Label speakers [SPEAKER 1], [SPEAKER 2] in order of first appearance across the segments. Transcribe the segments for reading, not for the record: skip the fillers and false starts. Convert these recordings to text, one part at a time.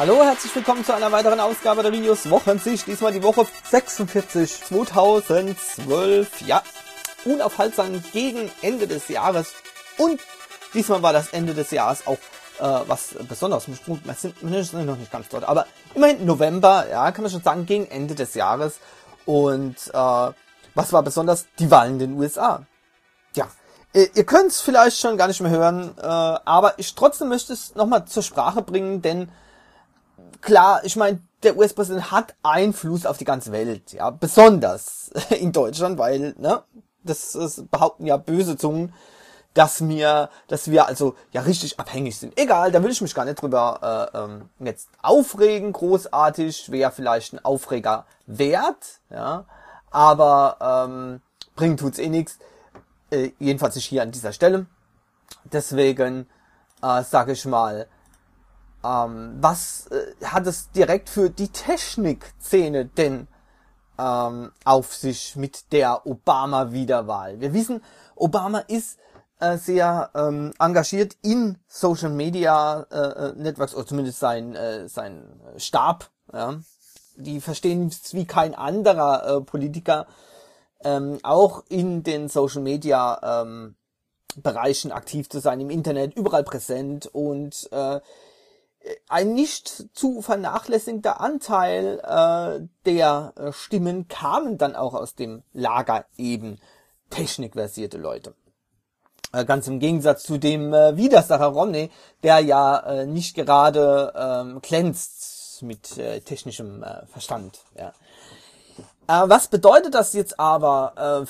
[SPEAKER 1] Hallo, herzlich willkommen zu einer weiteren Ausgabe der Videos Wochensicht. Diesmal die Woche 46 2012. Ja, unaufhaltsam gegen Ende des Jahres. Und diesmal war das Ende des Jahres auch was Besonderes. Wir sind noch nicht ganz dort, aber immerhin November, ja, kann man schon sagen, gegen Ende des Jahres. Und was war besonders? Die Wahlen in den USA. Ja, ihr könnt es vielleicht schon gar nicht mehr hören, aber ich trotzdem möchte es nochmal zur Sprache bringen, denn klar, ich meine, der US-Präsident hat Einfluss auf die ganze Welt, ja, besonders in Deutschland, weil, ne, das behaupten ja böse Zungen, dass wir also ja richtig abhängig sind. Egal, da will ich mich gar nicht drüber jetzt aufregen, großartig, wäre vielleicht ein Aufreger wert, ja, aber bringen tut's eh nichts, jedenfalls nicht hier an dieser Stelle. Deswegen sage ich mal, was hat es direkt für die Technikszene denn auf sich mit der Obama-Wiederwahl? Wir wissen, Obama ist sehr engagiert in Social Media Networks, oder zumindest sein Stab. Ja. Die verstehen es wie kein anderer Politiker, auch in den Social Media Bereichen aktiv zu sein, im Internet, überall präsent, und ein nicht zu vernachlässigender Anteil der Stimmen kamen dann auch aus dem Lager eben technikversierte Leute. Ganz im Gegensatz zu dem Widersacher Romney, der ja nicht gerade glänzt mit technischem Verstand. Ja. Was bedeutet das jetzt aber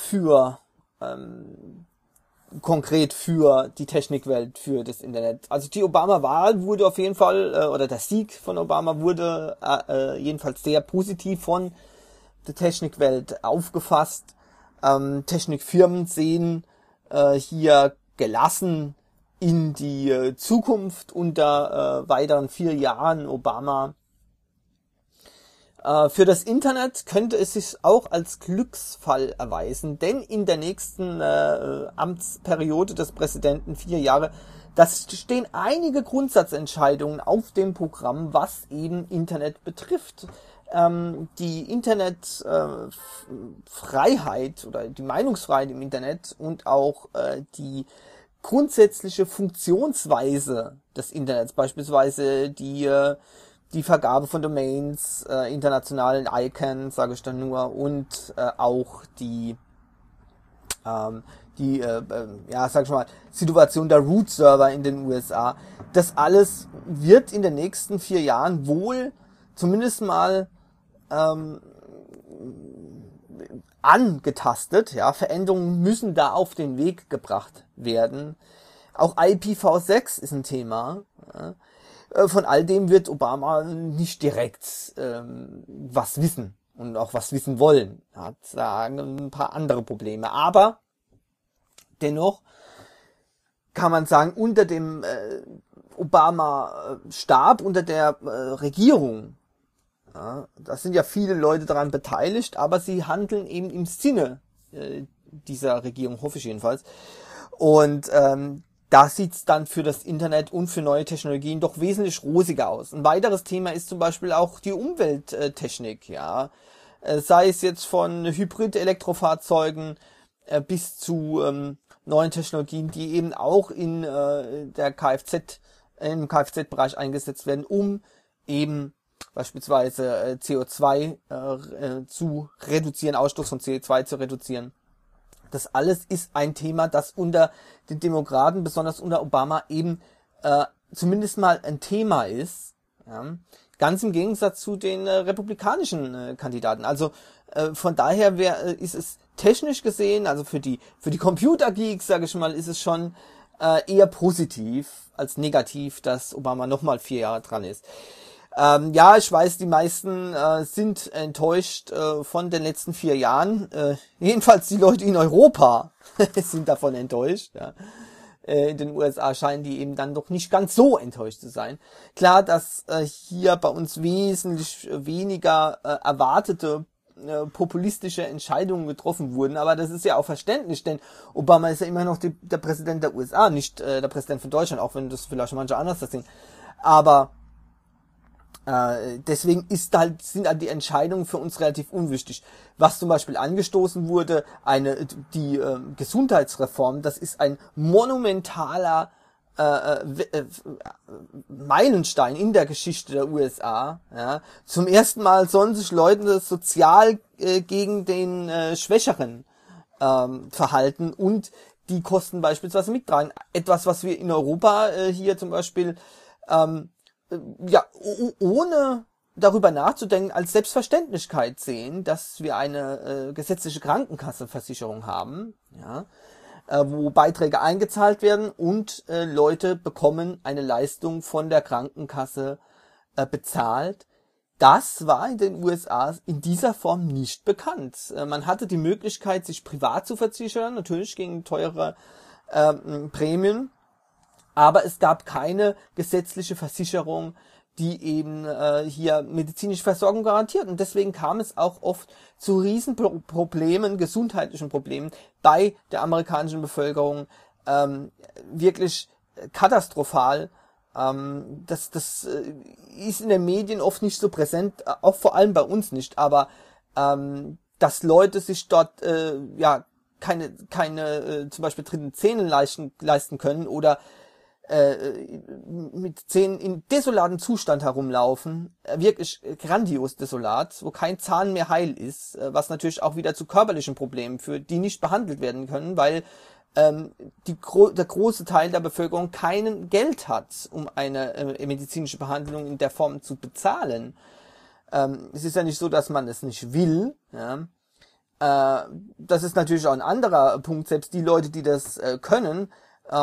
[SPEAKER 1] konkret für die Technikwelt, für das Internet? Also die Obama-Wahl wurde auf jeden Fall, oder der Sieg von Obama wurde jedenfalls sehr positiv von der Technikwelt aufgefasst. Technikfirmen sehen hier gelassen in die Zukunft unter weiteren 4 Jahren Obama. Für das Internet könnte es sich auch als Glücksfall erweisen, denn in der nächsten Amtsperiode des Präsidenten, 4 Jahre, das stehen einige Grundsatzentscheidungen auf dem Programm, was eben Internet betrifft. Die Internetfreiheit oder die Meinungsfreiheit im Internet und auch die grundsätzliche Funktionsweise des Internets, beispielsweise die Vergabe von Domains, internationalen ICANN, sage ich dann nur, und auch sag ich mal, Situation der Root-Server in den USA. Das alles wird in den nächsten 4 Jahren wohl zumindest mal angetastet. Ja, Veränderungen müssen da auf den Weg gebracht werden. Auch IPv6 ist ein Thema. Ja. Von all dem wird Obama nicht direkt was wissen und auch was wissen wollen. Er hat da ein paar andere Probleme. Aber dennoch kann man sagen, unter dem Obama-Stab, unter der Regierung, ja, da sind ja viele Leute daran beteiligt, aber sie handeln eben im Sinne dieser Regierung, hoffe ich jedenfalls. Und da sieht's dann für das Internet und für neue Technologien doch wesentlich rosiger aus. Ein weiteres Thema ist zum Beispiel auch die Umwelttechnik, ja. Sei es jetzt von Hybrid-Elektrofahrzeugen bis zu neuen Technologien, die eben auch in im Kfz-Bereich eingesetzt werden, um eben beispielsweise CO2 zu reduzieren, Ausstoß von CO2 zu reduzieren. Das alles ist ein Thema, das unter den Demokraten, besonders unter Obama, eben zumindest mal ein Thema ist. Ja. Ganz im Gegensatz zu den republikanischen Kandidaten. Also von daher ist es technisch gesehen, also für die Computergeeks, sage ich mal, ist es schon eher positiv als negativ, dass Obama nochmal 4 Jahre dran ist. Ja, ich weiß, die meisten sind enttäuscht von den letzten 4 Jahren. Jedenfalls die Leute in Europa sind davon enttäuscht. Ja. In den USA scheinen die eben dann doch nicht ganz so enttäuscht zu sein. Klar, dass hier bei uns wesentlich weniger erwartete populistische Entscheidungen getroffen wurden, aber das ist ja auch verständlich, denn Obama ist ja immer noch der Präsident der USA, nicht der Präsident von Deutschland, auch wenn das vielleicht manche anders das sehen. Aber Deswegen sind halt die Entscheidungen für uns relativ unwichtig. Was zum Beispiel angestoßen wurde, die Gesundheitsreform, das ist ein monumentaler Meilenstein in der Geschichte der USA. Ja. Zum ersten Mal sollen sich Leute sozial gegen den Schwächeren verhalten und die Kosten beispielsweise mittragen. Etwas, was wir in Europa hier zum Beispiel ohne darüber nachzudenken, als Selbstverständlichkeit sehen, dass wir eine gesetzliche Krankenkassenversicherung haben, ja, wo Beiträge eingezahlt werden und Leute bekommen eine Leistung von der Krankenkasse bezahlt. Das war in den USA in dieser Form nicht bekannt. Man hatte die Möglichkeit, sich privat zu versichern, natürlich gegen teure Prämien, aber es gab keine gesetzliche Versicherung, die eben hier medizinische Versorgung garantiert. Und deswegen kam es auch oft zu Riesenproblemen, gesundheitlichen Problemen bei der amerikanischen Bevölkerung. Wirklich katastrophal. Das ist in den Medien oft nicht so präsent, auch vor allem bei uns nicht. Aber dass Leute sich dort keine zum Beispiel dritten Zähne leisten können oder mit Zähnen in desolaten Zustand herumlaufen, wirklich grandios desolat, wo kein Zahn mehr heil ist, was natürlich auch wieder zu körperlichen Problemen führt, die nicht behandelt werden können, weil der große Teil der Bevölkerung kein Geld hat, um eine medizinische Behandlung in der Form zu bezahlen. Es ist ja nicht so, dass man es nicht will, ja. Das ist natürlich auch ein anderer Punkt, selbst die Leute, die das können,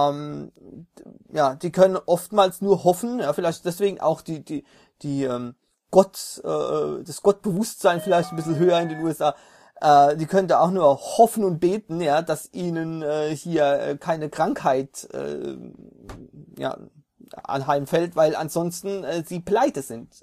[SPEAKER 1] die können oftmals nur hoffen, ja, vielleicht deswegen auch das Gottbewusstsein vielleicht ein bisschen höher in den USA, die können da auch nur hoffen und beten, ja, dass ihnen hier keine Krankheit anheimfällt, weil ansonsten sie pleite sind,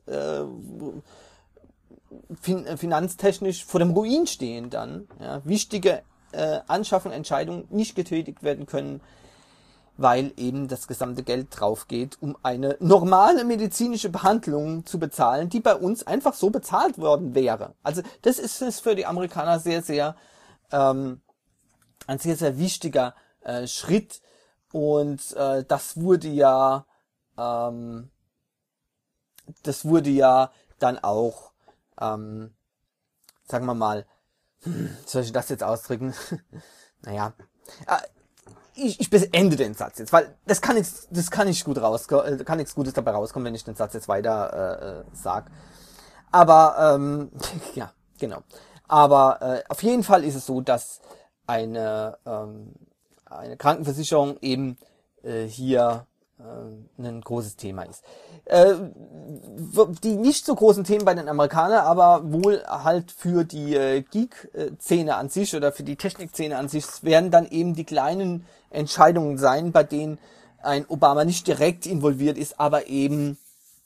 [SPEAKER 1] finanztechnisch vor dem Ruin stehen dann, ja, wichtige Anschaffung, Entscheidungen nicht getätigt werden können, weil eben das gesamte Geld drauf geht, um eine normale medizinische Behandlung zu bezahlen, die bei uns einfach so bezahlt worden wäre. Also das ist für die Amerikaner sehr, sehr ein sehr, sehr wichtiger Schritt und das wurde ja dann auch, sagen wir mal, soll ich das jetzt ausdrücken? Naja, ich beende den Satz jetzt, weil das kann nichts Gutes dabei rauskommen, wenn ich den Satz jetzt weiter sag. Aber ja, genau. Aber auf jeden Fall ist es so, dass eine Krankenversicherung eben hier ein großes Thema ist. Die nicht so großen Themen bei den Amerikanern, aber wohl halt für die Geek-Szene an sich oder für die Technik-Szene an sich werden dann eben die kleinen Entscheidungen sein, bei denen ein Obama nicht direkt involviert ist, aber eben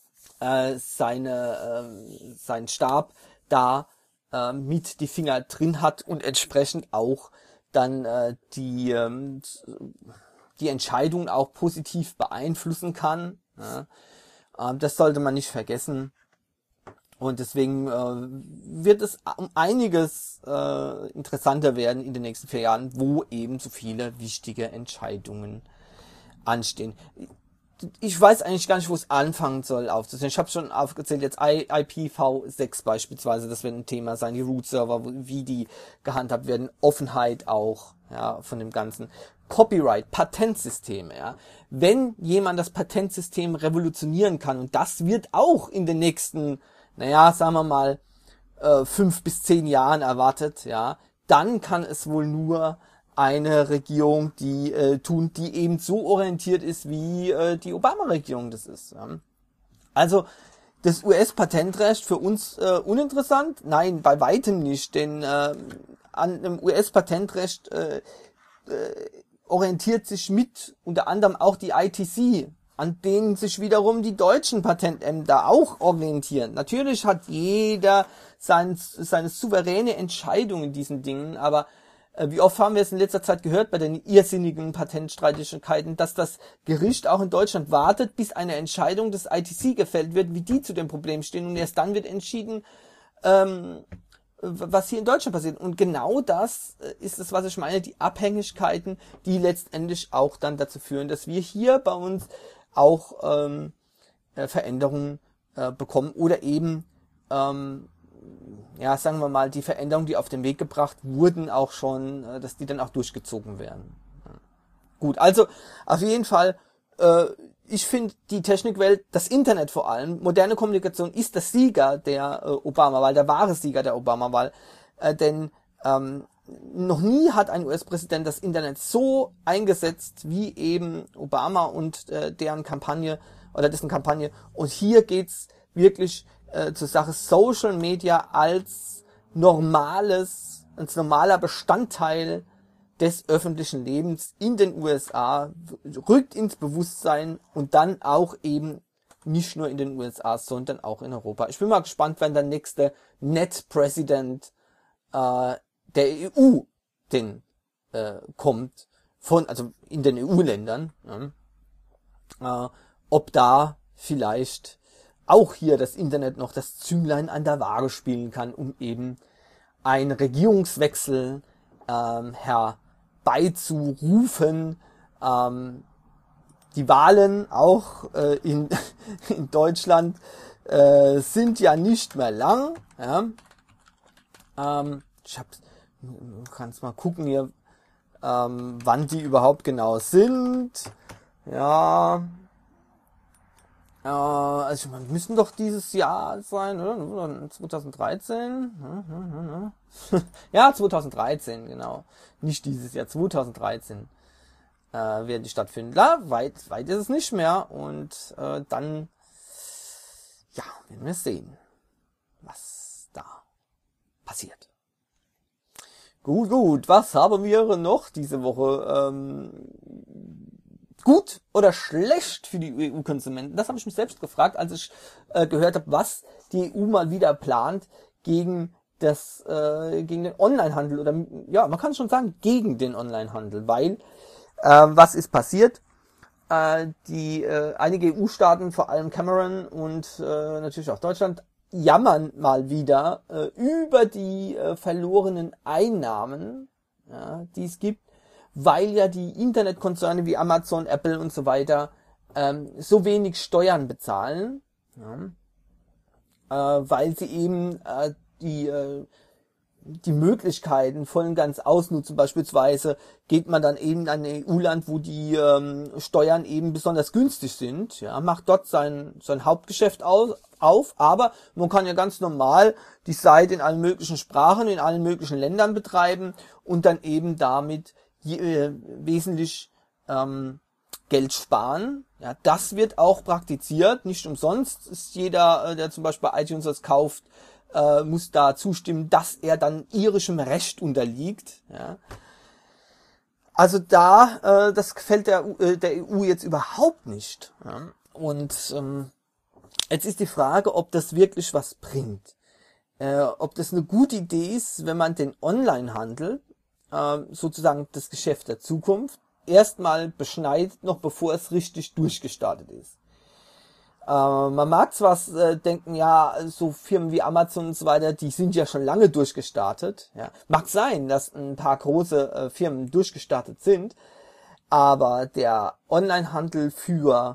[SPEAKER 1] sein Stab da mit die Finger drin hat und entsprechend auch dann die Entscheidungen auch positiv beeinflussen kann. Ja. Das sollte man nicht vergessen. Und deswegen wird es um einiges interessanter werden in den nächsten 4 Jahren, wo eben so viele wichtige Entscheidungen anstehen. Ich weiß eigentlich gar nicht, wo es anfangen soll aufzuzählen. Ich habe schon aufgezählt, jetzt IPv6 beispielsweise, das wird ein Thema sein, die Root-Server, wie die gehandhabt werden, Offenheit auch, ja, von dem Ganzen. Copyright, Patentsysteme, ja. Wenn jemand das Patentsystem revolutionieren kann, und das wird auch in den nächsten, sagen wir mal, 5 bis 10 Jahren erwartet, ja, dann kann es wohl nur eine Regierung, die eben so orientiert ist, wie die Obama-Regierung das ist. Ja. Also das US-Patentrecht für uns uninteressant? Nein, bei weitem nicht, denn an dem US-Patentrecht orientiert sich mit unter anderem auch die ITC, an denen sich wiederum die deutschen Patentämter auch orientieren. Natürlich hat jeder seine souveräne Entscheidung in diesen Dingen, aber Wie oft haben wir es in letzter Zeit gehört bei den irrsinnigen Patentstreitigkeiten, dass das Gericht auch in Deutschland wartet, bis eine Entscheidung des ITC gefällt wird, wie die zu dem Problem stehen, und erst dann wird entschieden, was hier in Deutschland passiert. Und genau das ist es, was ich meine, die Abhängigkeiten, die letztendlich auch dann dazu führen, dass wir hier bei uns auch Veränderungen bekommen oder eben ja, sagen wir mal, die Veränderungen, die auf den Weg gebracht wurden, auch schon, dass die dann auch durchgezogen werden. Ja. Gut, also auf jeden Fall, ich finde die Technikwelt, das Internet vor allem, moderne Kommunikation ist der Sieger der Obama-Wahl, der wahre Sieger der Obama-Wahl, denn noch nie hat ein US-Präsident das Internet so eingesetzt wie eben Obama und deren Kampagne oder dessen Kampagne. Und hier geht's wirklich zur Sache Social Media als normaler Bestandteil des öffentlichen Lebens in den USA, rückt ins Bewusstsein und dann auch eben nicht nur in den USA, sondern auch in Europa. Ich bin mal gespannt, wenn der nächste Net-President der EU kommt, also in den EU-Ländern, ob da vielleicht auch hier das Internet noch das Zünglein an der Waage spielen kann, um eben einen Regierungswechsel herbeizurufen. Die Wahlen auch in Deutschland sind ja nicht mehr lang. Ja. Kannst mal gucken hier, wann die überhaupt genau sind. Ja. Also man müssen doch dieses Jahr sein, oder? 2013? Ja, 2013, genau. Nicht dieses Jahr, 2013 werden die stattfinden. Weit ist es nicht mehr. Und dann, ja, werden wir sehen, was da passiert. Gut, was haben wir noch diese Woche? Gut oder schlecht für die EU-Konsumenten? Das habe ich mich selbst gefragt, als ich gehört habe, was die EU mal wieder plant gegen den Onlinehandel, oder ja, man kann schon sagen gegen den Onlinehandel, weil was ist passiert? Einige EU-Staaten, vor allem Cameron und natürlich auch Deutschland, jammern mal wieder über die verlorenen Einnahmen, ja, die es gibt, weil ja die Internetkonzerne wie Amazon, Apple und so weiter so wenig Steuern bezahlen, ja, weil sie eben die Möglichkeiten voll und ganz ausnutzen. Beispielsweise geht man dann eben an ein EU-Land, wo die Steuern eben besonders günstig sind, ja, macht dort sein Hauptgeschäft auf, aber man kann ja ganz normal die Seite in allen möglichen Sprachen, in allen möglichen Ländern betreiben und dann eben damit wesentlich Geld sparen. Ja, das wird auch praktiziert. Nicht umsonst ist jeder, der zum Beispiel bei iTunes das kauft, muss da zustimmen, dass er dann irischem Recht unterliegt. Ja. Also das gefällt der EU jetzt überhaupt nicht. Ja. Und jetzt ist die Frage, ob das wirklich was bringt. Ob das eine gute Idee ist, wenn man den Onlinehandel, sozusagen das Geschäft der Zukunft, erstmal beschneidet, noch bevor es richtig durchgestartet ist. Man mag zwar denken, ja, so Firmen wie Amazon und so weiter, die sind ja schon lange durchgestartet. Ja. Mag sein, dass ein paar große Firmen durchgestartet sind, aber der Onlinehandel für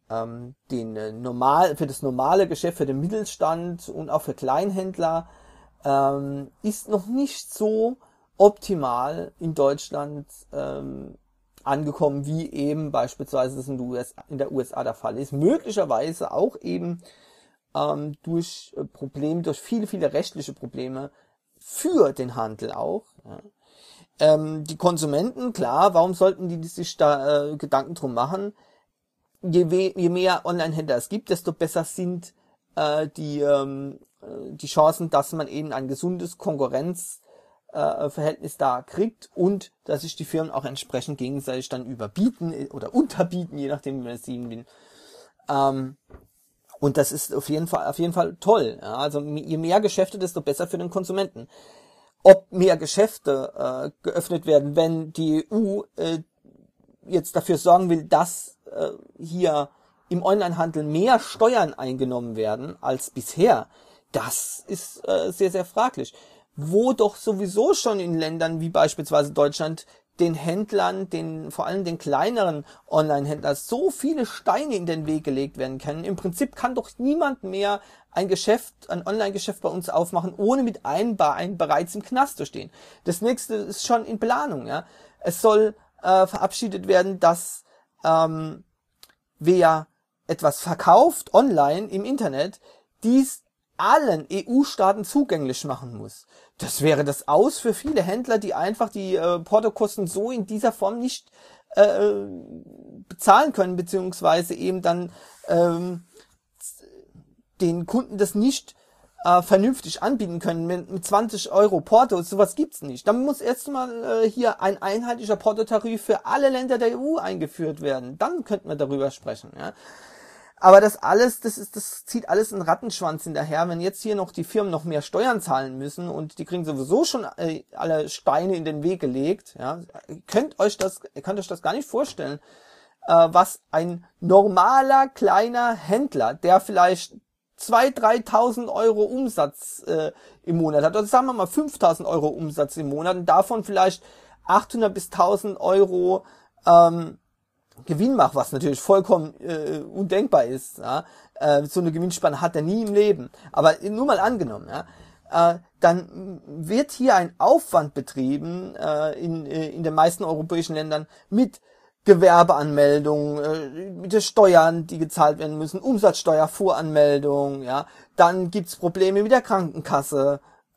[SPEAKER 1] das normale Geschäft, für den Mittelstand und auch für Kleinhändler ist noch nicht so optimal in Deutschland angekommen, wie eben beispielsweise das in der USA der Fall ist. Möglicherweise auch eben durch viele rechtliche Probleme für den Handel auch. Ja. Die Konsumenten, klar, warum sollten die sich da Gedanken drum machen? Je mehr Online-Händler es gibt, desto besser sind die Chancen, dass man eben ein gesundes Konkurrenzverhältnis da kriegt und dass sich die Firmen auch entsprechend gegenseitig dann überbieten oder unterbieten, je nachdem, wie man es sehen will. Und das ist auf jeden Fall toll. Ja? Also je mehr Geschäfte, desto besser für den Konsumenten. ob mehr Geschäfte geöffnet werden, wenn die EU jetzt dafür sorgen will, dass hier im Onlinehandel mehr Steuern eingenommen werden als bisher, das ist sehr, sehr fraglich. Wo doch sowieso schon in Ländern wie beispielsweise Deutschland den Händlern, vor allem den kleineren Online-Händlern, so viele Steine in den Weg gelegt werden können. Im Prinzip kann doch niemand mehr ein Online-Geschäft bei uns aufmachen, ohne mit einem Bein bereits im Knast zu stehen. Das nächste ist schon in Planung. Ja. Es soll verabschiedet werden, dass wer etwas verkauft online im Internet, dies allen EU-Staaten zugänglich machen muss. Das wäre das Aus für viele Händler, die einfach die Portokosten so in dieser Form nicht bezahlen können, beziehungsweise eben dann den Kunden das nicht vernünftig anbieten können mit 20 Euro Porto. Sowas gibt's nicht. Dann muss erstmal hier ein einheitlicher Portotarif für alle Länder der EU eingeführt werden. Dann könnten wir darüber sprechen. Ja. Aber das zieht alles einen Rattenschwanz hinterher, wenn jetzt hier noch die Firmen noch mehr Steuern zahlen müssen und die kriegen sowieso schon alle Steine in den Weg gelegt. Ja. Ihr könnt euch das gar nicht vorstellen, was ein normaler kleiner Händler, der vielleicht 2.000, 3.000 Euro Umsatz im Monat hat, oder sagen wir mal 5.000 Euro Umsatz im Monat und davon vielleicht 800 bis 1.000 Euro Gewinn macht, was natürlich vollkommen undenkbar ist. Ja? So eine Gewinnspanne hat er nie im Leben. Aber nur mal angenommen, ja? Dann wird hier ein Aufwand betrieben in den meisten europäischen Ländern mit Gewerbeanmeldung, mit den Steuern, die gezahlt werden müssen, Umsatzsteuervoranmeldung, ja, dann gibt's Probleme mit der Krankenkasse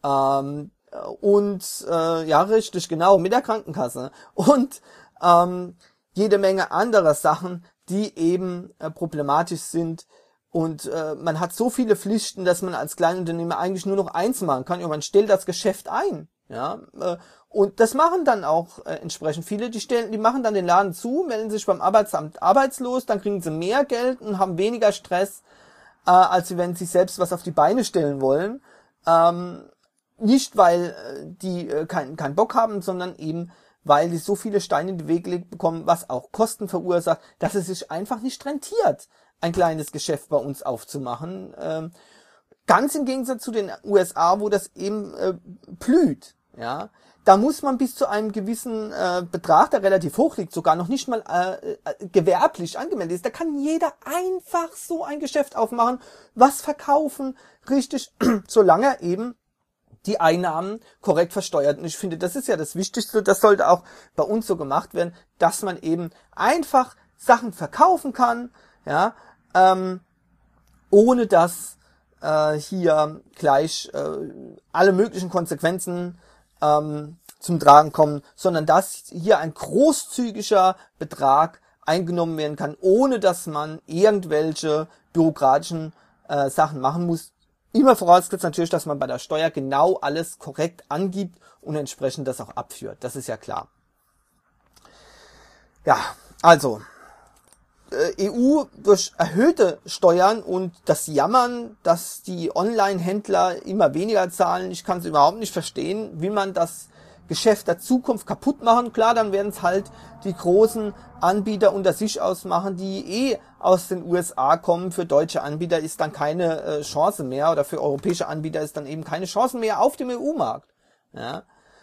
[SPEAKER 1] ja, richtig, genau, mit der Krankenkasse und jede Menge anderer Sachen, die eben problematisch sind. Und man hat so viele Pflichten, dass man als Kleinunternehmer eigentlich nur noch eins machen kann. Ja, man stellt das Geschäft ein. Ja, und das machen dann auch entsprechend viele. Die machen dann den Laden zu, melden sich beim Arbeitsamt arbeitslos, dann kriegen sie mehr Geld und haben weniger Stress, als wenn sie selbst was auf die Beine stellen wollen. Nicht, weil die keinen Bock haben, sondern eben, weil die so viele Steine in den Weg gelegt bekommen, was auch Kosten verursacht, dass es sich einfach nicht rentiert, ein kleines Geschäft bei uns aufzumachen. Ganz im Gegensatz zu den USA, wo das eben blüht. Ja, da muss man bis zu einem gewissen Betrag, der relativ hoch liegt, sogar noch nicht mal gewerblich angemeldet ist. Da kann jeder einfach so ein Geschäft aufmachen, was verkaufen, richtig, solange er eben die Einnahmen korrekt versteuert. Und ich finde, das ist ja das Wichtigste. Das sollte auch bei uns so gemacht werden, dass man eben einfach Sachen verkaufen kann, ja, ohne dass hier gleich alle möglichen Konsequenzen zum Tragen kommen, sondern dass hier ein großzügiger Betrag eingenommen werden kann, ohne dass man irgendwelche bürokratischen Sachen machen muss. Immer vorausgesetzt natürlich, dass man bei der Steuer genau alles korrekt angibt und entsprechend das auch abführt. Das ist ja klar. Ja, also EU durch erhöhte Steuern und das Jammern, dass die Online-Händler immer weniger zahlen. Ich kann es überhaupt nicht verstehen, wie man das Geschäft der Zukunft kaputt machen. Klar, dann werden es halt die großen Anbieter unter sich ausmachen, die aus den USA kommen. Für deutsche Anbieter ist dann keine Chance mehr, oder für europäische Anbieter ist dann eben keine Chance mehr auf dem EU-Markt. Ja.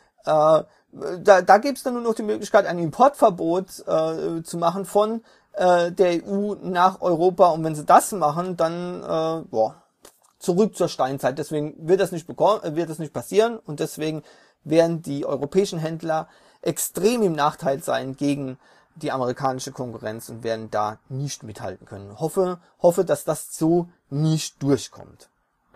[SPEAKER 1] Da gibt es dann nur noch die Möglichkeit, ein Importverbot zu machen von der EU nach Europa. Und wenn sie das machen, dann zurück zur Steinzeit. Deswegen wird das nicht passieren, und deswegen werden die europäischen Händler extrem im Nachteil sein gegen die amerikanische Konkurrenz und werden da nicht mithalten können. Hoffe, dass das so nicht durchkommt.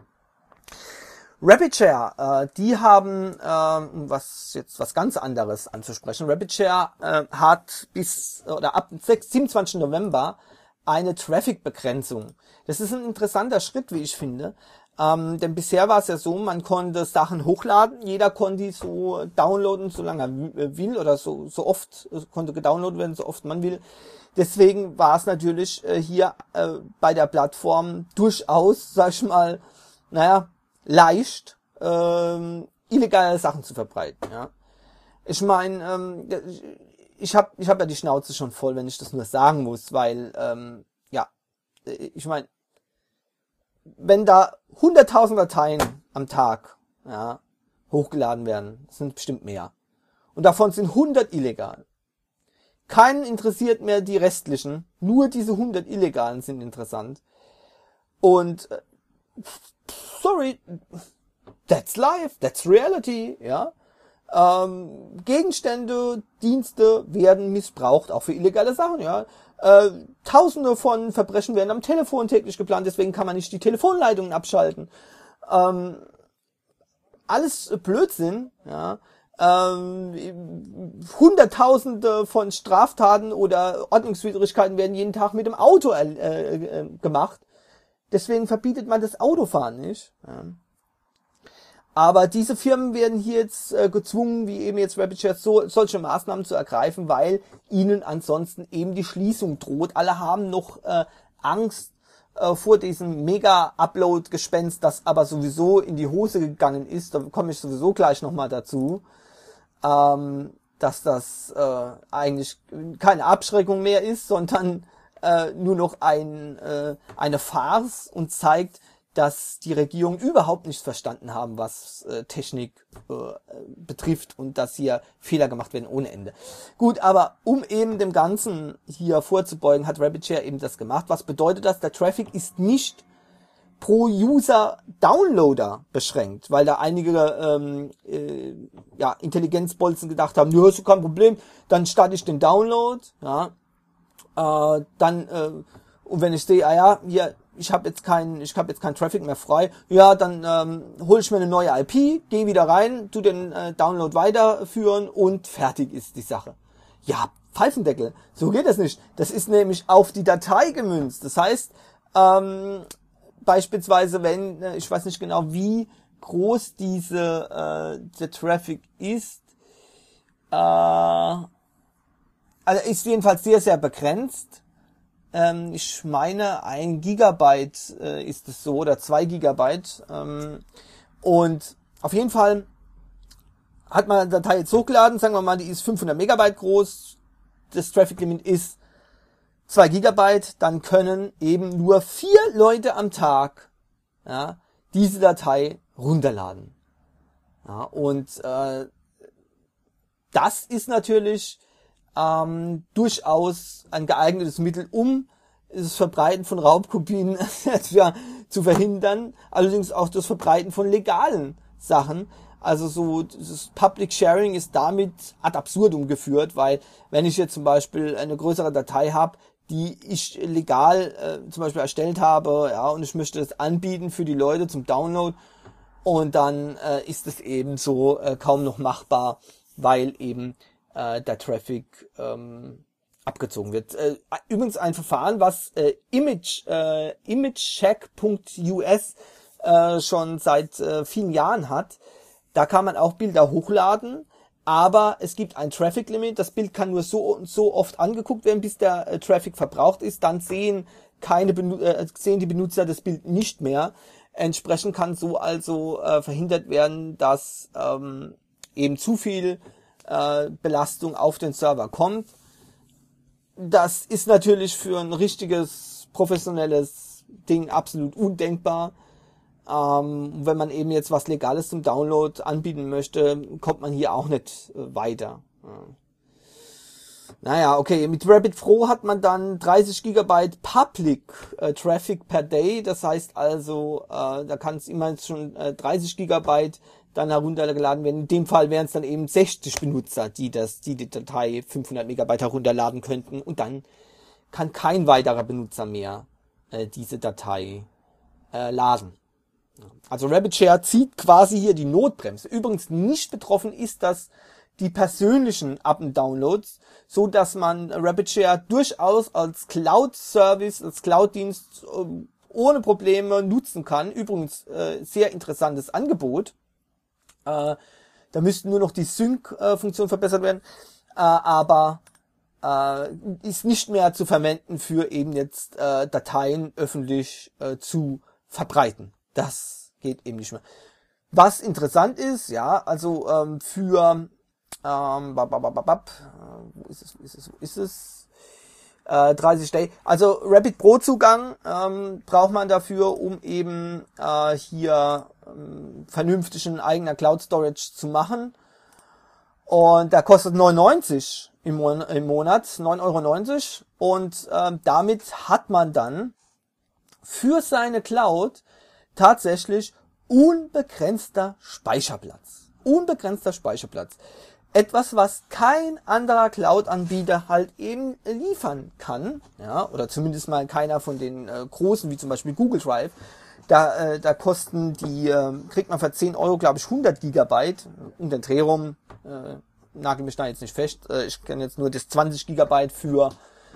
[SPEAKER 1] RapidShare, die haben, was ganz anderes anzusprechen. RapidShare hat ab 27. November eine Traffic-Begrenzung. Das ist ein interessanter Schritt, wie ich finde. Denn bisher war es ja so, man konnte Sachen hochladen, jeder konnte die so downloaden, solange er will, oder so oft konnte gedownloadet werden, so oft man will. Deswegen war es natürlich hier bei der Plattform durchaus, sag ich mal, leicht, illegale Sachen zu verbreiten. Ja. Ich meine, ich hab ja die Schnauze schon voll, wenn ich das nur sagen muss, weil, ja, ich meine, wenn da 100.000 Dateien am Tag, ja, hochgeladen werden, das sind bestimmt mehr, und davon sind 100 illegal. Keinen interessiert mehr die restlichen, nur diese 100 illegalen sind interessant. Und, sorry, that's life, that's reality, ja. Gegenstände, Dienste werden missbraucht, auch für illegale Sachen, ja. Tausende von Verbrechen werden am Telefon täglich geplant, deswegen kann man nicht die Telefonleitungen abschalten. Alles Blödsinn, ja. Hunderttausende von Straftaten oder Ordnungswidrigkeiten werden jeden Tag mit dem Auto gemacht. Deswegen verbietet man das Autofahren nicht. Ja. Aber diese Firmen werden hier jetzt gezwungen, wie eben jetzt RapidShare, solche Maßnahmen zu ergreifen, weil ihnen ansonsten eben die Schließung droht. Alle haben noch Angst vor diesem Mega-Upload-Gespenst, das aber sowieso in die Hose gegangen ist. Da komme ich sowieso gleich nochmal dazu, dass das eigentlich keine Abschreckung mehr ist, sondern nur noch eine Farce und zeigt, dass die Regierung überhaupt nicht verstanden haben, was Technik betrifft und dass hier Fehler gemacht werden ohne Ende. Gut, aber um eben dem Ganzen hier vorzubeugen, hat RapidShare eben das gemacht. Was bedeutet das? Der Traffic ist nicht pro User Downloader beschränkt, weil da einige Intelligenzbolzen gedacht haben, nö, ist kein Problem, dann starte ich den Download, ja, und wenn ich sehe, hier, ich habe jetzt keinen Traffic mehr frei, ja, dann hole ich mir eine neue IP, gehe wieder rein, tu den Download weiterführen und fertig ist die Sache. Ja, Pfeifendeckel, so geht das nicht. Das ist nämlich auf die Datei gemünzt. Das heißt, beispielsweise, wenn, ich weiß nicht genau, wie groß der Traffic ist, also ist jedenfalls sehr, sehr begrenzt. Ich meine, 1 Gigabyte ist es so, oder 2 Gigabyte. Und auf jeden Fall hat man eine Datei jetzt hochgeladen, sagen wir mal, die ist 500 Megabyte groß, das Traffic Limit ist 2 Gigabyte, dann können eben nur 4 Leute am Tag, ja, diese Datei runterladen. Ja, und das ist natürlich durchaus ein geeignetes Mittel, um das Verbreiten von Raubkopien zu verhindern, allerdings auch das Verbreiten von legalen Sachen. Also so das Public Sharing ist damit ad absurdum geführt, weil wenn ich jetzt zum Beispiel eine größere Datei habe, die ich legal zum Beispiel erstellt habe, ja, und ich möchte das anbieten für die Leute zum Download, und dann ist es eben so kaum noch machbar, weil eben der Traffic abgezogen wird. Übrigens ein Verfahren, was imagecheck.us schon seit vielen Jahren hat. Da kann man auch Bilder hochladen, aber es gibt ein Traffic Limit. Das Bild kann nur so und so oft angeguckt werden, bis der Traffic verbraucht ist. Dann sehen die Benutzer das Bild nicht mehr. Entsprechend kann so also verhindert werden, dass eben zu viel Belastung auf den Server kommt. Das ist natürlich für ein richtiges professionelles Ding absolut undenkbar. Wenn man eben jetzt was Legales zum Download anbieten möchte, kommt man hier auch nicht weiter. Naja, okay, mit RapidFlow hat man dann 30 GB Public Traffic per Day. Das heißt also, da kann es immer schon 30 GB dann heruntergeladen werden. In dem Fall wären es dann eben 60 Benutzer, die die Datei 500 Megabyte herunterladen könnten, und dann kann kein weiterer Benutzer mehr diese Datei laden. Also RapidShare zieht quasi hier die Notbremse. Übrigens nicht betroffen ist das die persönlichen App-Downloads, so dass man RapidShare durchaus als Cloud-Service, als Cloud-Dienst ohne Probleme nutzen kann. Übrigens sehr interessantes Angebot. Da müssten nur noch die Sync-Funktion verbessert werden, aber ist nicht mehr zu verwenden für eben jetzt Dateien öffentlich zu verbreiten. Das geht eben nicht mehr. Was interessant ist, ja, also für wo ist es? 30 Day. Also Rapid Pro Zugang braucht man dafür, um eben hier vernünftigen eigener Cloud Storage zu machen. Und da kostet 9,90 im Monat, 9,90 €. Und damit hat man dann für seine Cloud tatsächlich unbegrenzter Speicherplatz. Unbegrenzter Speicherplatz. Etwas, was kein anderer Cloud-Anbieter halt eben liefern kann, ja, oder zumindest mal keiner von den großen, wie zum Beispiel Google Drive. Da kosten die, kriegt man für 10 €, glaube ich, 100 Gigabyte um den Dreh rum. Nagel mich da jetzt nicht fest. Ich kenne jetzt nur das 20 Gigabyte für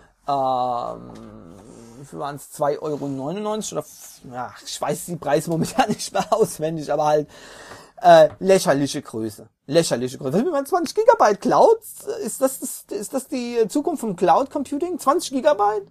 [SPEAKER 1] waren es 2,99 € oder, ja, ich weiß die Preise momentan nicht mehr auswendig, aber halt lächerliche Größe. Lächerliche Größe. Was will man 20 Gigabyte Cloud? Ist das die Zukunft vom Cloud Computing? 20 Gigabyte?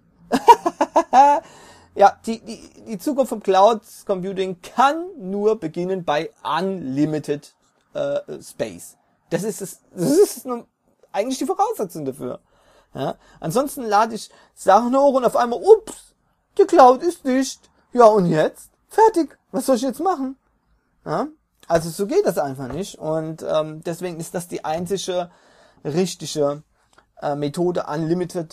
[SPEAKER 1] Ja, die Zukunft vom Cloud Computing kann nur beginnen bei Unlimited Space. Das ist eigentlich die Voraussetzung dafür. Ja? Ansonsten lade ich Sachen hoch und auf einmal, ups, die Cloud ist dicht. Ja, und jetzt? Fertig. Was soll ich jetzt machen? Ja? Also so geht das einfach nicht. Und deswegen ist das die einzige richtige Methode, Unlimited.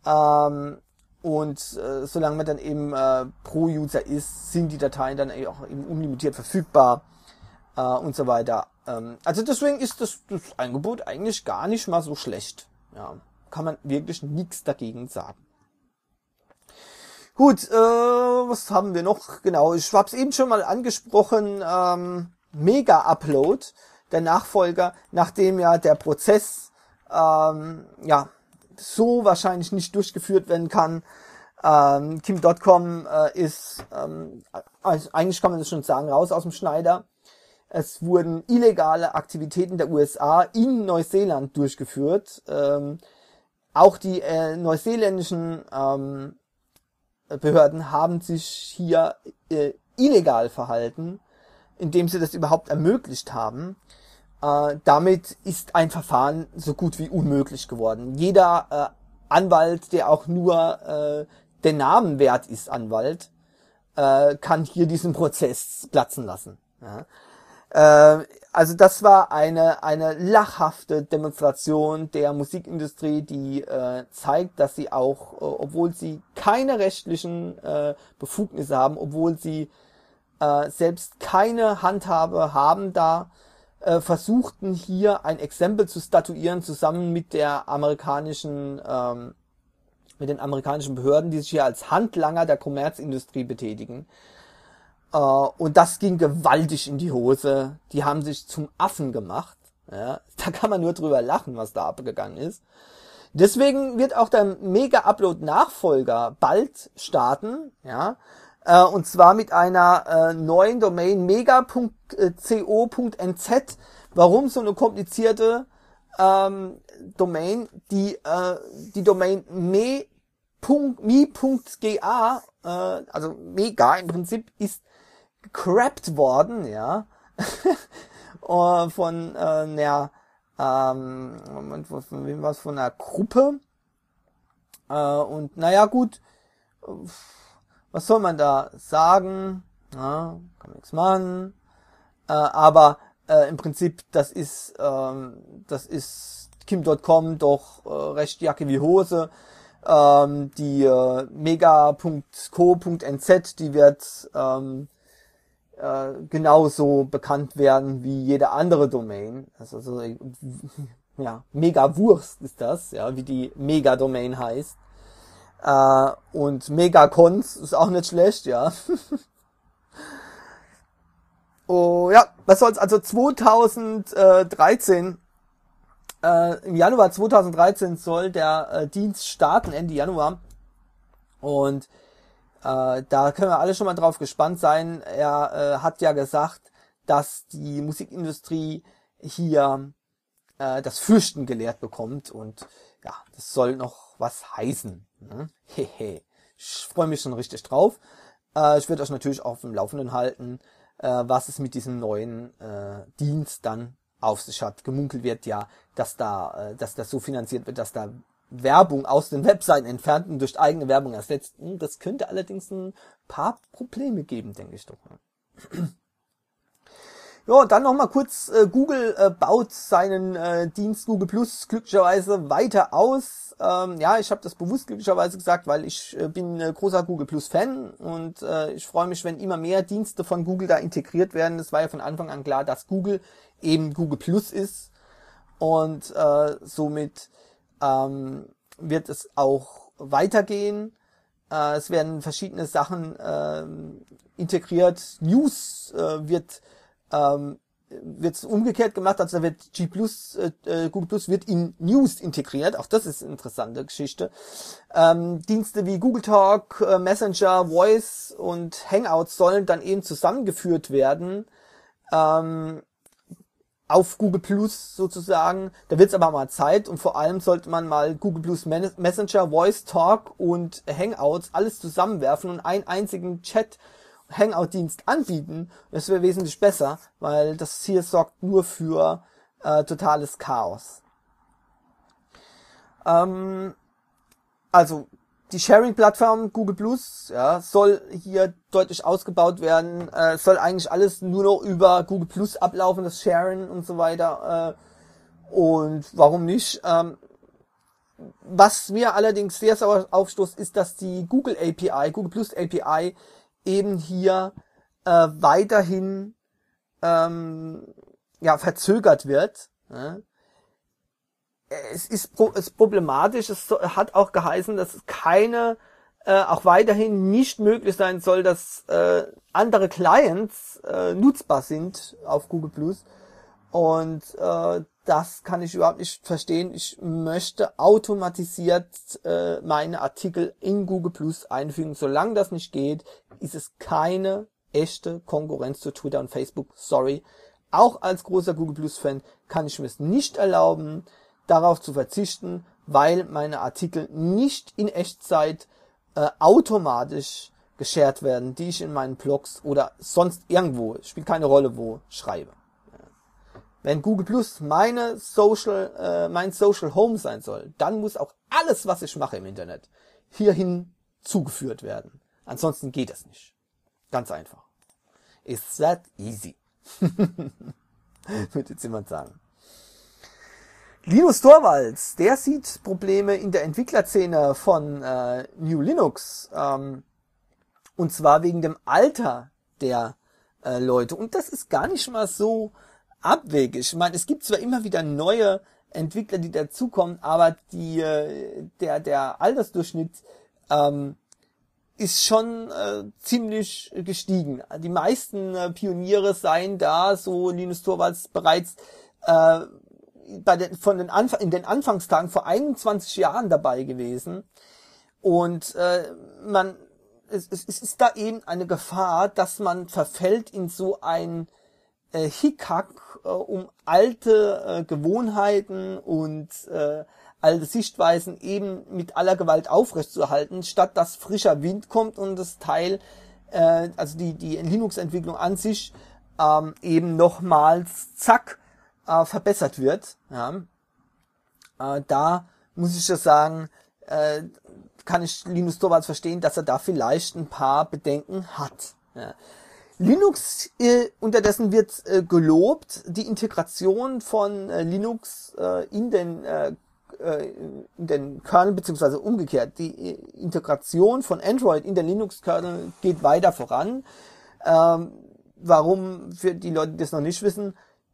[SPEAKER 1] Solange man dann eben pro User ist, sind die Dateien dann auch eben unlimitiert verfügbar und so weiter. Also deswegen ist das Angebot eigentlich gar nicht mal so schlecht. Ja, kann man wirklich nichts dagegen sagen. Gut, was haben wir noch? Genau, ich habe es eben schon mal angesprochen. Mega Upload, der Nachfolger, nachdem ja der Prozess so wahrscheinlich nicht durchgeführt werden kann. Kim.com ist, also eigentlich kann man das schon sagen, raus aus dem Schneider. Es wurden illegale Aktivitäten der USA in Neuseeland durchgeführt. Auch die neuseeländischen Behörden haben sich hier illegal verhalten, indem sie das überhaupt ermöglicht haben. Damit ist ein Verfahren so gut wie unmöglich geworden. Jeder Anwalt, der auch nur den Namen wert ist, Anwalt, kann hier diesen Prozess platzen lassen. Ja. Also das war eine lachhafte Demonstration der Musikindustrie, die zeigt, dass sie auch, obwohl sie keine rechtlichen Befugnisse haben, obwohl sie selbst keine Handhabe haben, da versuchten hier ein Exempel zu statuieren, zusammen mit der mit den amerikanischen Behörden, die sich hier als Handlanger der Kommerzindustrie betätigen. Und das ging gewaltig in die Hose. Die haben sich zum Affen gemacht. Ja, da kann man nur drüber lachen, was da abgegangen ist. Deswegen wird auch der Mega-Upload-Nachfolger bald starten. Ja, und zwar mit einer neuen Domain mega.co.nz. Warum so eine komplizierte Domain? Die Domain me.ga, also Mega im Prinzip, ist gecrappt worden, ja, von einer von einer Gruppe. Und naja, gut, was soll man da sagen? Ja, kann nichts machen. Aber im Prinzip, das ist Kim.com doch recht Jacke wie Hose. Die mega.co.nz, die wird genauso bekannt werden wie jede andere Domain. Also ja, Mega-Wurst ist das, ja, wie die Mega-Domain heißt. Und Megacons ist auch nicht schlecht, ja. Oh ja, was soll's, also 2013, im Januar 2013 soll der Dienst starten, Ende Januar. Und da können wir alle schon mal drauf gespannt sein. Er hat ja gesagt, dass die Musikindustrie hier das Fürchten gelehrt bekommt. Und ja, das soll noch was heißen. Ne? Hehe. Ich freue mich schon richtig drauf. Ich werde euch natürlich auf dem Laufenden halten. was es mit diesem neuen Dienst dann auf sich hat. Gemunkelt wird ja, dass das so finanziert wird, dass da Werbung aus den Webseiten entfernt und durch eigene Werbung ersetzt. Das könnte allerdings ein paar Probleme geben, denke ich doch mal. Ja, dann nochmal kurz, Google baut seinen Dienst Google Plus glücklicherweise weiter aus. Ja, ich habe das bewusst glücklicherweise gesagt, weil ich bin großer Google Plus Fan und ich freue mich, wenn immer mehr Dienste von Google da integriert werden. Es war ja von Anfang an klar, dass Google eben Google Plus ist und somit wird es auch weitergehen. Es werden verschiedene Sachen integriert. News wird umgekehrt gemacht, also da wird Google Plus wird in News integriert. Auch das ist eine interessante Geschichte. Dienste wie Google Talk, Messenger, Voice und Hangouts sollen dann eben zusammengeführt werden. Auf Google Plus sozusagen. Da wird es aber mal Zeit und vor allem sollte man mal Google Plus Messenger, Voice, Talk und Hangouts alles zusammenwerfen und einen einzigen Chat-Hangout-Dienst anbieten. Das wäre wesentlich besser, weil das hier sorgt nur für totales Chaos. Also die Sharing-Plattform Google Plus, ja, soll hier deutlich ausgebaut werden. Soll eigentlich alles nur noch über Google Plus ablaufen, das Sharen und so weiter. Und warum nicht? Was mir allerdings sehr sauer aufstoßt, ist, dass die Google Plus API eben hier weiterhin verzögert wird. Ja. Es ist problematisch, es hat auch geheißen, dass es auch weiterhin nicht möglich sein soll, dass andere Clients nutzbar sind auf Google Plus. Und das kann ich überhaupt nicht verstehen. Ich möchte automatisiert meine Artikel in Google Plus einfügen. Solange das nicht geht, ist es keine echte Konkurrenz zu Twitter und Facebook. Sorry. Auch als großer Google Plus Fan kann ich mir es nicht erlauben, darauf zu verzichten, weil meine Artikel nicht in Echtzeit automatisch geshared werden, die ich in meinen Blogs oder sonst irgendwo, spielt keine Rolle wo, schreibe. Wenn Google Plus mein Social Home sein soll, dann muss auch alles, was ich mache im Internet, hierhin zugeführt werden. Ansonsten geht das nicht. Ganz einfach. It's that easy. Würde jetzt jemand sagen. Linus Torvalds, der sieht Probleme in der Entwicklerszene von New Linux. Und zwar wegen dem Alter der Leute. Und das ist gar nicht mal so abwegig. Ich meine, es gibt zwar immer wieder neue Entwickler, die dazukommen, aber der Altersdurchschnitt ist schon ziemlich gestiegen. Die meisten Pioniere seien da, so Linus Torvalds, bereits in den Anfangstagen vor 21 Jahren dabei gewesen. Und es ist da eben eine Gefahr, dass man verfällt in so ein Hickhack um alte Gewohnheiten und alte Sichtweisen eben mit aller Gewalt aufrechtzuerhalten, statt dass frischer Wind kommt und das Teil, also die Linux-Entwicklung an sich eben nochmals zack verbessert wird. Ja. Da muss ich ja sagen, kann ich Linus Torvalds verstehen, dass er da vielleicht ein paar Bedenken hat. Ja. Linux unterdessen wird gelobt, die Integration von Linux in den Kernel, beziehungsweise umgekehrt, die Integration von Android in den Linux-Kernel geht weiter voran. Warum, für die Leute, die das noch nicht wissen,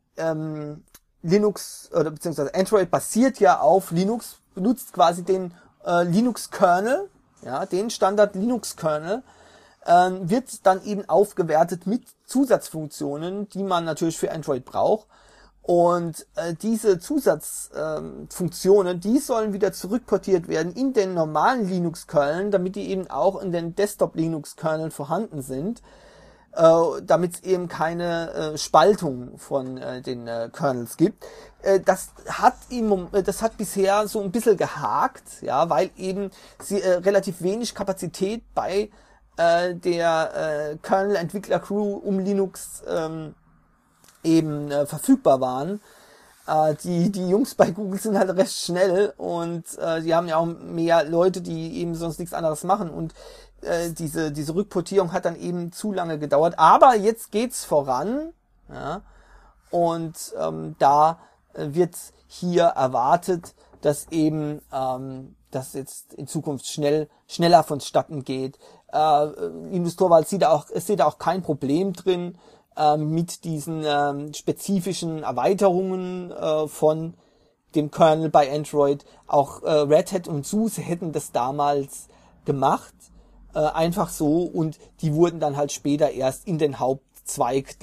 [SPEAKER 1] Linux oder beziehungsweise Android basiert ja auf Linux, benutzt quasi den Linux-Kernel, ja, den Standard Linux-Kernel, wird dann eben aufgewertet mit Zusatzfunktionen, die man natürlich für Android braucht. Und diese Zusatzfunktionen, die sollen wieder zurückportiert werden in den normalen Linux-Kerneln, damit die eben auch in den Desktop-Linux-Kerneln vorhanden sind, damit es eben keine Spaltung von den Kernels gibt. Das hat bisher so ein bisschen gehakt, ja, weil eben sie relativ wenig Kapazität bei der Kernel-Entwickler-Crew um Linux eben verfügbar waren. Die Jungs bei Google sind halt recht schnell und die haben ja auch mehr Leute, die eben sonst nichts anderes machen und diese Rückportierung hat dann eben zu lange gedauert. Aber jetzt geht's voran, ja, und da wird hier erwartet, dass eben das jetzt in Zukunft schneller vonstatten geht. Linus Torvalds sieht da auch kein Problem drin mit diesen spezifischen Erweiterungen von dem Kernel bei Android. Auch Red Hat und SUSE hätten das damals gemacht, einfach so, und die wurden dann halt später erst in den Hauptzweig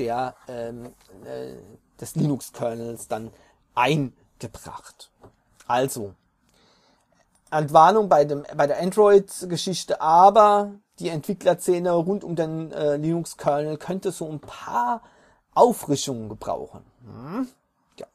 [SPEAKER 1] des Linux-Kernels dann eingebracht. Also, Entwarnung bei der Android-Geschichte, aber die Entwicklerszene rund um den Linux-Kernel könnte so ein paar Auffrischungen gebrauchen. Ja.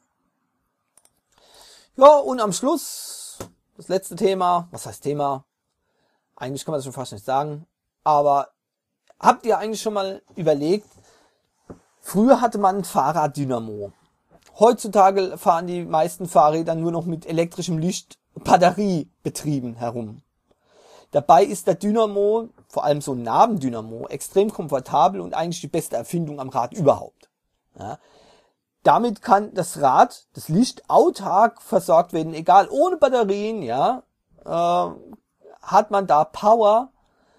[SPEAKER 1] Ja, und am Schluss das letzte Thema. Was heißt Thema? Eigentlich kann man das schon fast nicht sagen. Aber habt ihr eigentlich schon mal überlegt, früher hatte man ein Fahrraddynamo. Heutzutage fahren die meisten Fahrräder nur noch mit elektrischem Licht, batteriebetrieben herum. Dabei ist der Dynamo, vor allem so ein Nabendynamo, extrem komfortabel und eigentlich die beste Erfindung am Rad überhaupt. Ja. Damit kann das Licht autark versorgt werden, egal, ohne Batterien, ja, hat man da Power.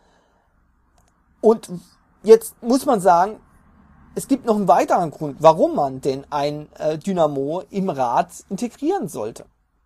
[SPEAKER 1] Und jetzt muss man sagen, es gibt noch einen weiteren Grund, warum man denn ein Dynamo im Rad integrieren sollte.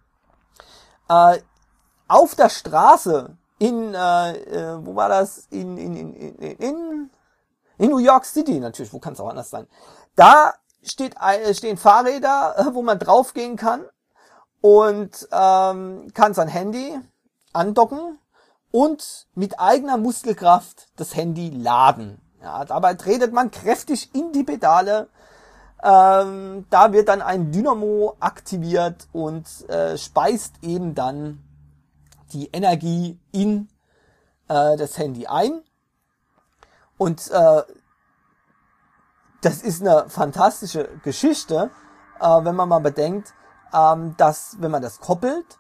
[SPEAKER 1] Auf der Straße wo war das? In New York City natürlich, wo kann es auch anders sein? Da stehen Fahrräder, wo man draufgehen kann und kann sein Handy andocken und mit eigener Muskelkraft das Handy laden. Ja, dabei tretet man kräftig in die Pedale. Da wird dann ein Dynamo aktiviert und speist eben dann die Energie in das Handy ein. Und das ist eine fantastische Geschichte, wenn man mal bedenkt, dass, wenn man das koppelt,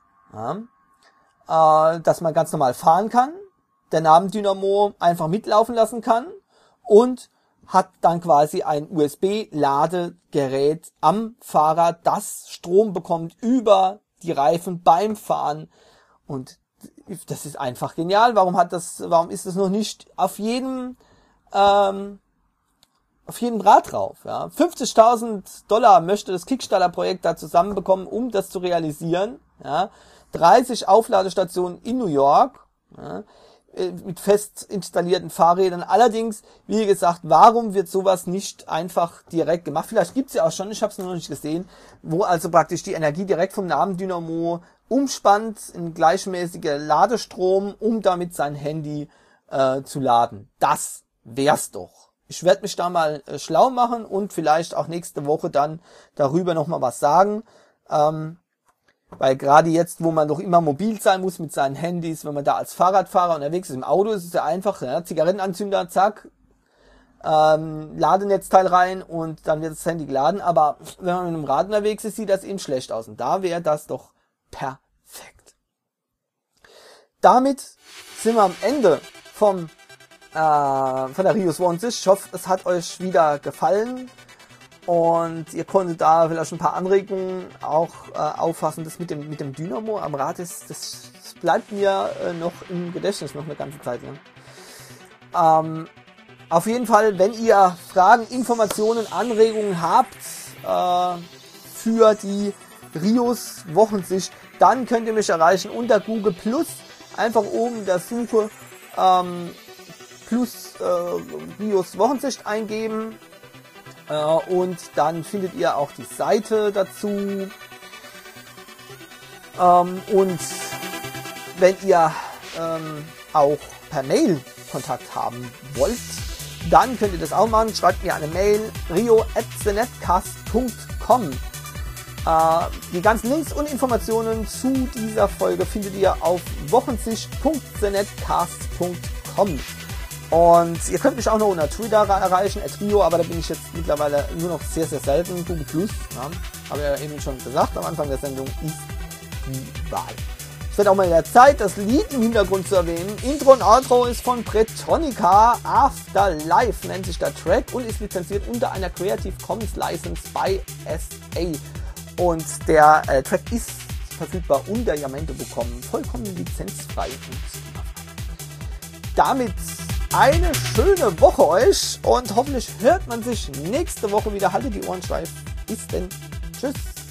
[SPEAKER 1] dass man ganz normal fahren kann, der Nabendynamo einfach mitlaufen lassen kann und hat dann quasi ein USB-Ladegerät am Fahrrad, das Strom bekommt über die Reifen beim Fahren, und das ist einfach genial. Warum ist das noch nicht auf jedem Rad drauf? Ja? $50.000 möchte das Kickstarter-Projekt da zusammenbekommen, um das zu realisieren. Ja? 30 Aufladestationen in New York, ja? Mit fest installierten Fahrrädern. Allerdings, wie gesagt, warum wird sowas nicht einfach direkt gemacht? Vielleicht gibt's ja auch schon, ich habe es noch nicht gesehen, wo also praktisch die Energie direkt vom Nabendynamo umspannt in gleichmäßiger Ladestrom, um damit sein Handy zu laden. Das wär's doch. Ich werde mich da mal schlau machen und vielleicht auch nächste Woche dann darüber nochmal was sagen. Weil gerade jetzt, wo man doch immer mobil sein muss mit seinen Handys, wenn man da als Fahrradfahrer unterwegs ist, im Auto ist es ja einfach, ja, Zigarettenanzünder, zack, Ladenetzteil rein und dann wird das Handy geladen. Aber wenn man mit einem Rad unterwegs ist, sieht das eben schlecht aus. Und da wäre das doch perfekt. Damit sind wir am Ende von der Rio 20. Ich hoffe, es hat euch wieder gefallen. Und ihr konntet da vielleicht ein paar Anregungen auch auffassen. Das mit dem Dynamo am Rad das bleibt mir noch im Gedächtnis noch eine ganze Zeit lang. Auf jeden Fall, wenn ihr Fragen, Informationen, Anregungen habt für die Rios Wochensicht, dann könnt ihr mich erreichen unter Google Plus. Einfach oben in der Suche Plus Rios Wochensicht eingeben. Und dann findet ihr auch die Seite dazu. Und wenn ihr auch per Mail Kontakt haben wollt, dann könnt ihr das auch machen. Schreibt mir eine Mail, rio@thenetcast.com. Die ganzen Links und Informationen zu dieser Folge findet ihr auf wochensicht.thenetcast.com. Und ihr könnt mich auch noch unter Twitter erreichen, @rio, aber da bin ich jetzt mittlerweile nur noch sehr, sehr selten. Google Plus, ja, habe ja eben schon gesagt am Anfang der Sendung, ist die Wahl. Es wird auch mal in der Zeit, das Lied im Hintergrund zu erwähnen. Intro und Outro ist von Bretonica, Afterlife nennt sich der Track und ist lizenziert unter einer Creative Commons License by SA. Und der Track ist verfügbar unter Yamento bekommen, vollkommen lizenzfrei und damit eine schöne Woche euch und hoffentlich hört man sich nächste Woche wieder. Haltet die Ohren steif. Bis denn. Tschüss.